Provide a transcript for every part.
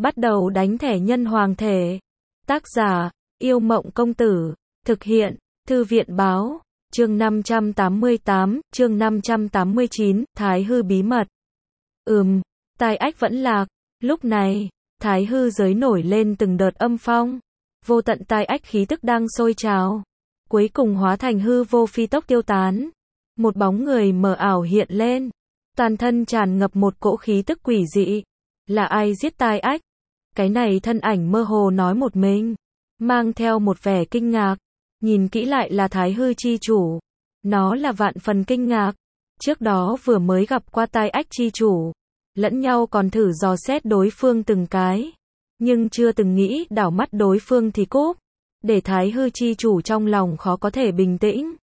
Bắt đầu đánh thẻ nhân hoàng thể. Tác giả, Yêu Mộng Công Tử. Thực hiện, Thư viện Báo. Chương 588, chương 589, Thái Hư bí mật. Tai ách vẫn lạc. Lúc này, Thái Hư giới nổi lên từng đợt âm phong. Vô tận tai ách khí tức đang sôi trào. Cuối cùng hóa thành hư vô phi tốc tiêu tán. Một bóng người mờ ảo hiện lên. Toàn thân tràn ngập một cỗ khí tức quỷ dị. Là ai giết tai ách? Cái này thân ảnh mơ hồ nói một mình. Mang theo một vẻ kinh ngạc. Nhìn kỹ lại là Thái Hư chi chủ. Nó là vạn phần kinh ngạc. Trước đó vừa mới gặp qua tai ách chi chủ. Lẫn nhau còn thử dò xét đối phương từng cái. Nhưng chưa từng nghĩ đảo mắt đối phương thì cúp. Để Thái Hư chi chủ trong lòng khó có thể bình tĩnh.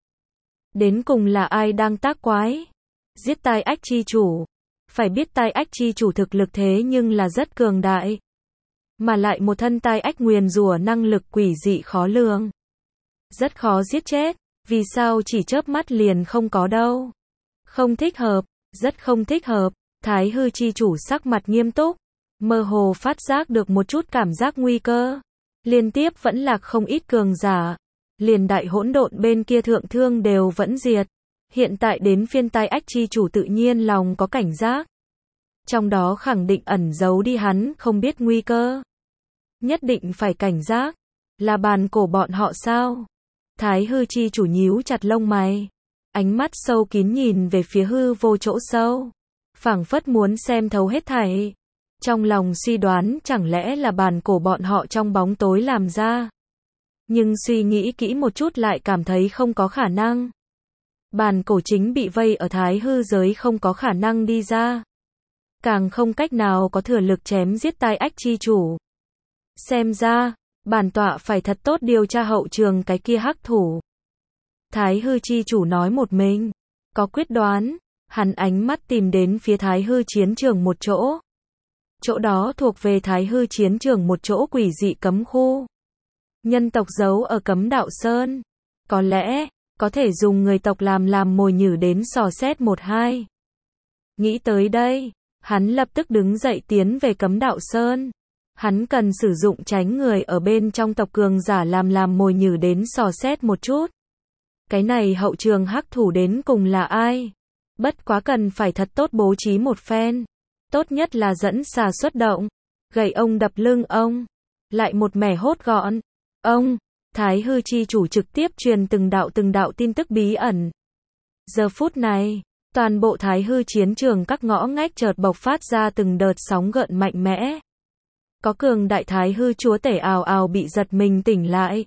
Đến cùng là ai đang tác quái? Giết tai ách chi chủ. Phải biết tai ách chi chủ thực lực thế nhưng là rất cường đại. Mà lại một thân tai ách nguyền rủa năng lực quỷ dị khó lường. Rất khó giết chết. Vì sao chỉ chớp mắt liền không có đâu? Không thích hợp. Rất không thích hợp. Thái Hư chi chủ sắc mặt nghiêm túc. Mơ hồ phát giác được một chút cảm giác nguy cơ. Liên tiếp vẫn lạc không ít cường giả. Liền đại hỗn độn bên kia thượng thương đều vẫn diệt. Hiện tại đến phiên tai ách chi chủ tự nhiên lòng có cảnh giác. Trong đó khẳng định ẩn giấu đi hắn không biết nguy cơ. Nhất định phải cảnh giác. Là bàn cổ bọn họ sao? Thái Hư chi chủ nhíu chặt lông mày. Ánh mắt sâu kín nhìn về phía hư vô chỗ sâu. Phảng phất muốn xem thấu hết thảy. Trong lòng suy đoán chẳng lẽ là bàn cổ bọn họ trong bóng tối làm ra. Nhưng suy nghĩ kỹ một chút lại cảm thấy không có khả năng. Bàn cổ chính bị vây ở Thái Hư giới không có khả năng đi ra. Càng không cách nào có thừa lực chém giết tai ách chi chủ. Xem ra, bản tọa phải thật tốt điều tra hậu trường cái kia hắc thủ. Thái Hư chi chủ nói một mình. Có quyết đoán, hắn ánh mắt tìm đến phía Thái Hư chiến trường một chỗ. Chỗ đó thuộc về Thái Hư chiến trường một chỗ quỷ dị cấm khu. Nhân tộc giấu ở Cấm Đạo Sơn. Có lẽ, có thể dùng người tộc làm mồi nhử đến dò xét một hai. Nghĩ tới đây, hắn lập tức đứng dậy tiến về Cấm Đạo Sơn. Hắn cần sử dụng tránh người ở bên trong tộc cường giả làm mồi nhử đến dò xét một chút. Cái này hậu trường hắc thủ đến cùng là ai? Bất quá cần phải thật tốt bố trí một phen. Tốt nhất là dẫn xà xuất động. Gậy ông đập lưng ông. Lại một mẻ hốt gọn. Ông, Thái Hư chi chủ trực tiếp truyền từng đạo tin tức bí ẩn. Giờ phút này, toàn bộ Thái Hư chiến trường các ngõ ngách chợt bộc phát ra từng đợt sóng gợn mạnh mẽ. Có cường đại Thái Hư chúa tể ào ào bị giật mình tỉnh lại.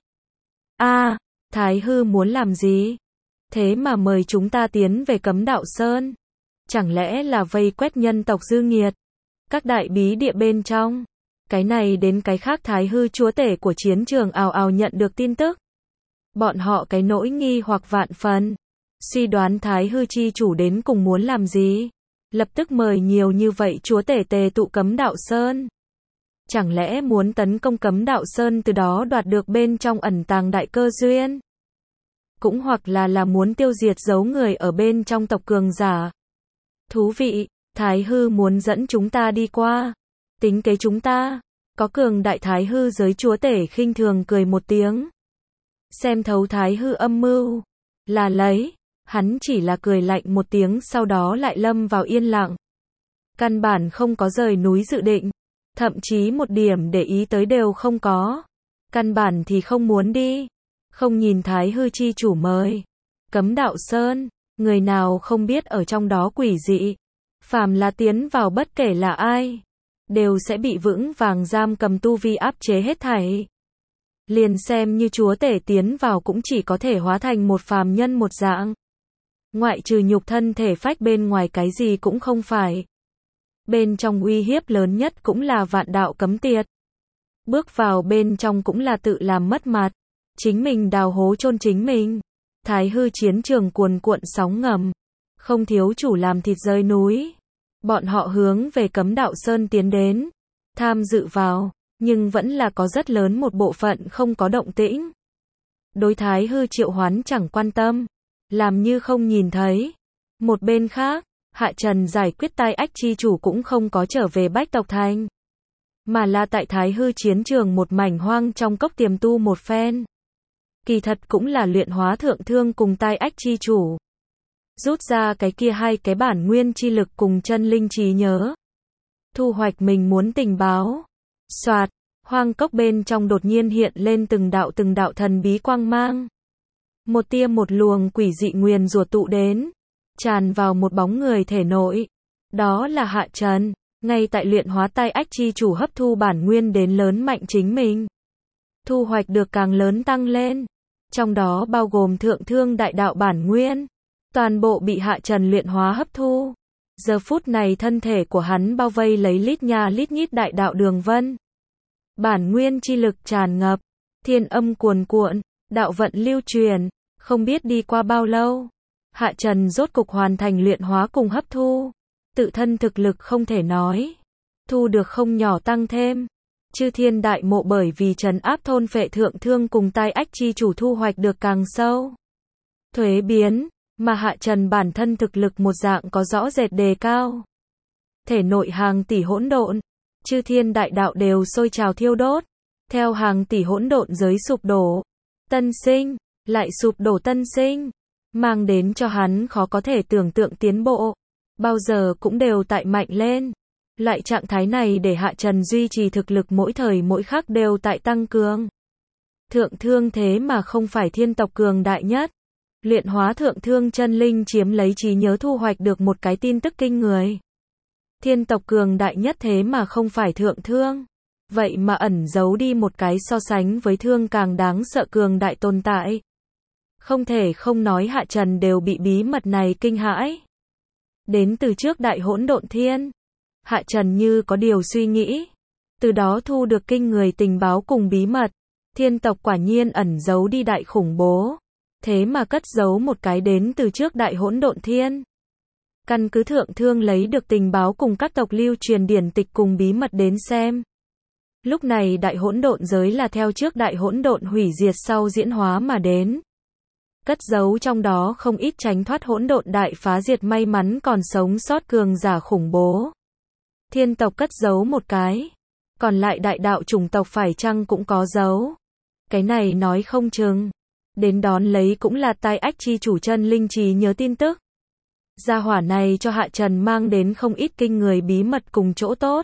Thái Hư muốn làm gì? Thế mà mời chúng ta tiến về Cấm Đạo Sơn. Chẳng lẽ là vây quét nhân tộc dư nghiệt? Các đại bí địa bên trong. Cái này đến cái khác Thái Hư chúa tể của chiến trường ào ào nhận được tin tức. Bọn họ cái nỗi nghi hoặc vạn phần. Suy đoán Thái Hư chi chủ đến cùng muốn làm gì? Lập tức mời nhiều như vậy chúa tể tề tụ Cấm Đạo Sơn. Chẳng lẽ muốn tấn công Cấm Đạo Sơn từ đó đoạt được bên trong ẩn tàng đại cơ duyên? Cũng hoặc là muốn tiêu diệt giấu người ở bên trong tộc cường giả. Thú vị, Thái Hư muốn dẫn chúng ta đi qua. Tính kế chúng ta. Có cường đại Thái Hư giới chúa tể khinh thường cười một tiếng. Xem thấu Thái Hư âm mưu. Là lấy. Hắn chỉ là cười lạnh một tiếng sau đó lại lâm vào yên lặng. Căn bản không có rời núi dự định. Thậm chí một điểm để ý tới đều không có. Căn bản thì không muốn đi. Không nhìn Thái Hư chi chủ mời. Cấm Đạo Sơn. Người nào không biết ở trong đó quỷ dị. Phàm là tiến vào bất kể là ai. Đều sẽ bị vững vàng giam cầm tu vi áp chế hết thảy. Liền xem như chúa tể tiến vào cũng chỉ có thể hóa thành một phàm nhân một dạng. Ngoại trừ nhục thân thể phách bên ngoài cái gì cũng không phải. Bên trong uy hiếp lớn nhất cũng là vạn đạo cấm tiệt. Bước vào bên trong cũng là tự làm mất mặt. Chính mình đào hố chôn chính mình. Thái Hư chiến trường cuồn cuộn sóng ngầm. Không thiếu chủ làm thịt rơi núi. Bọn họ hướng về Cấm Đạo Sơn tiến đến. Tham dự vào. Nhưng vẫn là có rất lớn một bộ phận không có động tĩnh. Đối Thái Hư triệu hoán chẳng quan tâm. Làm như không nhìn thấy. Một bên khác, Hạ Trần giải quyết tai ách chi chủ cũng không có trở về Bách Tộc Thành. mà là tại Thái Hư chiến trường một mảnh hoang trong cốc tiềm tu một phen. Kỳ thật cũng là luyện hóa thượng thương cùng tai ách chi chủ. Rút ra cái kia hai cái bản nguyên chi lực cùng chân linh trí nhớ. Thu hoạch mình muốn tình báo. Soạt, hoang cốc bên trong đột nhiên hiện lên từng đạo thần bí quang mang. Một tia một luồng quỷ dị nguyền rủa tụ đến, tràn vào một bóng người thể nội. Đó là Hạ Trần, ngay tại luyện hóa tai ách chi chủ hấp thu bản nguyên đến lớn mạnh chính mình. Thu hoạch được càng lớn tăng lên, trong đó bao gồm thượng thương đại đạo bản nguyên. Toàn bộ bị Hạ Trần luyện hóa hấp thu. Giờ phút này thân thể của hắn bao vây lấy lít nha lít nhít đại đạo đường vân. Bản nguyên chi lực tràn ngập, thiên âm cuồn cuộn, đạo vận lưu truyền, không biết đi qua bao lâu. Hạ Trần rốt cục hoàn thành luyện hóa cùng hấp thu. Tự thân thực lực không thể nói. Thu được không nhỏ tăng thêm. Chư thiên đại mộ bởi vì trấn áp thôn phệ thượng thương cùng tai ách chi chủ thu hoạch được càng sâu. Thuế biến. Mà Hạ Trần bản thân thực lực một dạng có rõ rệt đề cao. Thể nội hàng tỷ hỗn độn, chư thiên đại đạo đều sôi trào thiêu đốt. Theo hàng tỷ hỗn độn giới sụp đổ, tân sinh, lại sụp đổ tân sinh, mang đến cho hắn khó có thể tưởng tượng tiến bộ. Bao giờ cũng đều tại mạnh lên. Loại trạng thái này để Hạ Trần duy trì thực lực mỗi thời mỗi khắc đều tại tăng cường. Thượng thương thế mà không phải thiên tộc cường đại nhất. Luyện hóa thượng thương chân linh chiếm lấy trí nhớ thu hoạch được một cái tin tức kinh người. Thiên tộc cường đại nhất thế mà không phải thượng thương. Vậy mà ẩn giấu đi một cái so sánh với thương càng đáng sợ cường đại tồn tại. Không thể không nói Hạ Trần đều bị bí mật này kinh hãi. Đến từ trước đại hỗn độn thiên. Hạ Trần như có điều suy nghĩ. Từ đó thu được kinh người tình báo cùng bí mật. Thiên tộc quả nhiên ẩn giấu đi đại khủng bố. Thế mà cất giấu một cái đến từ trước đại hỗn độn thiên. Căn cứ thượng thương lấy được tình báo cùng các tộc lưu truyền điển tịch cùng bí mật đến xem. Lúc này đại hỗn độn giới là theo trước đại hỗn độn hủy diệt sau diễn hóa mà đến. Cất giấu trong đó không ít tránh thoát hỗn độn đại phá diệt may mắn còn sống sót cường giả khủng bố. Thiên tộc cất giấu một cái. Còn lại đại đạo chủng tộc phải chăng cũng có giấu. Cái này nói không chừng. Đến đón lấy cũng là tai ách chi chủ chân linh trí nhớ tin tức. Gia hỏa này cho Hạ Trần mang đến không ít kinh người bí mật cùng chỗ tốt.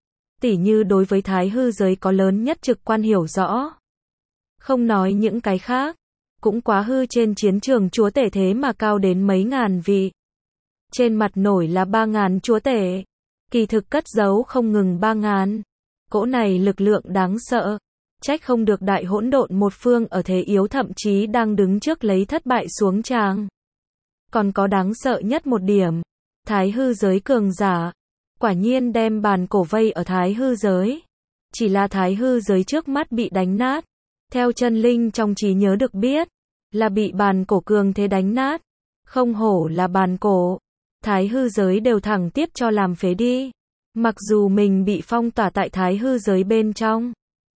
Tỉ như đối với Thái Hư giới có lớn nhất trực quan hiểu rõ. Không nói những cái khác. Cũng quá hư trên chiến trường chúa tể thế mà cao đến mấy ngàn vị. Trên mặt nổi là 3.000 chúa tể. Kỳ thực cất giấu không ngừng 3.000. Cỗ này lực lượng đáng sợ. Trách không được đại hỗn độn một phương ở thế yếu thậm chí đang đứng trước lấy thất bại xuống tràng. Còn có đáng sợ nhất một điểm. Thái hư giới cường giả. Quả nhiên đem bàn cổ vây ở thái hư giới. Chỉ là thái hư giới trước mắt bị đánh nát. Theo chân linh trong trí nhớ được biết. Là bị bàn cổ cường thế đánh nát. Không hổ là bàn cổ. Thái hư giới đều thẳng tiếp cho làm phế đi. Mặc dù mình bị phong tỏa tại thái hư giới bên trong.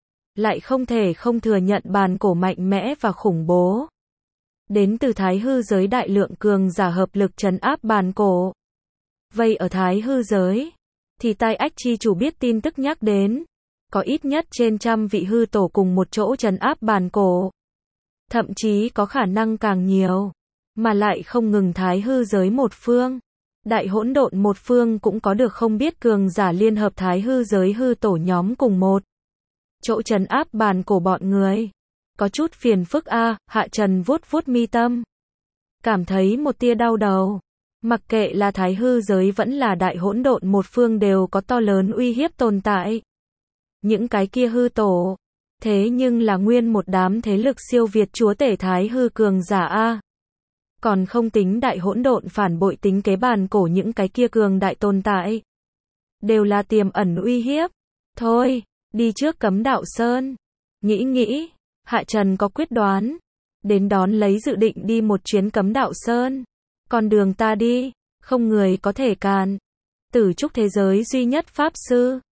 Lại không thể không thừa nhận bàn cổ mạnh mẽ và khủng bố. Đến từ thái hư giới đại lượng cường giả hợp lực trấn áp bàn cổ. Vây ở thái hư giới. Thì tai ách chi chủ biết tin tức nhắc đến. Có ít nhất trên 100 vị hư tổ cùng một chỗ trấn áp bàn cổ. Thậm chí có khả năng càng nhiều. Mà lại không ngừng thái hư giới một phương. Đại hỗn độn một phương cũng có được không biết cường giả liên hợp thái hư giới hư tổ nhóm cùng một chỗ trấn áp bàn cổ bọn người. Có chút phiền phức a. Hạ Trần vuốt vuốt mi tâm. Cảm thấy một tia đau đầu. Mặc kệ là thái hư giới vẫn là đại hỗn độn một phương đều có to lớn uy hiếp tồn tại. Những cái kia hư tổ. Thế nhưng là nguyên một đám thế lực siêu việt chúa tể thái hư cường giả a. Còn không tính đại hỗn độn phản bội tính kế bàn cổ những cái kia cường đại tồn tại. Đều là tiềm ẩn uy hiếp. Thôi, đi trước Cấm Đạo Sơn. Nghĩ, Hạ Trần có quyết đoán. Đến đón lấy dự định đi một chuyến Cấm Đạo Sơn. Con đường ta đi, không người có thể cản. Tử trúc thế giới duy nhất pháp sư.